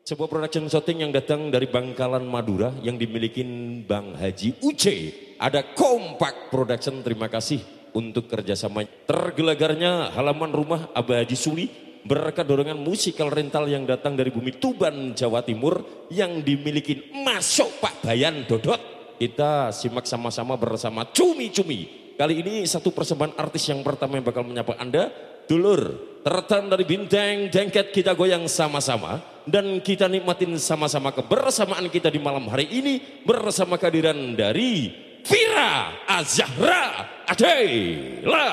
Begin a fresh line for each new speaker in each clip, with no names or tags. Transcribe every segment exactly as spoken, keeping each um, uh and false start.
Sebuah production shooting yang datang dari Bangkalan Madura yang dimiliki Bang Haji Uce. Ada Kompak Production, terima kasih untuk kerjasama. Tergelagarnya halaman rumah Abah Haji Suli berkat dorongan musikal rental yang datang dari bumi Tuban, Jawa Timur yang dimiliki Masuk Pak Bayan Dodot. Kita simak sama-sama bersama Cumi Cumi. Kali ini satu persembahan artis yang pertama yang bakal menyapa Anda, dulur tertan dari Bintang Dengket, kita goyang sama-sama dan kita nikmatin sama-sama kebersamaan kita di malam hari ini bersama kehadiran dari Vira Azahra Adela.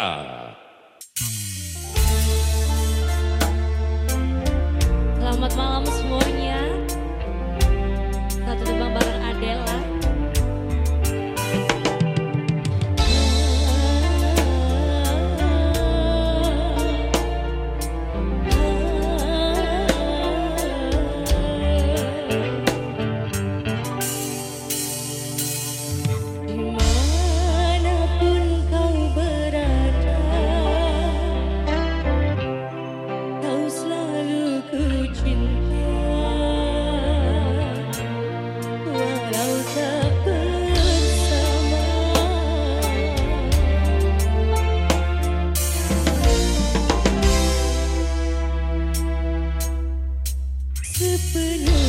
Selamat malam semuanya. Satu tebang bareng Adela. Sepenuh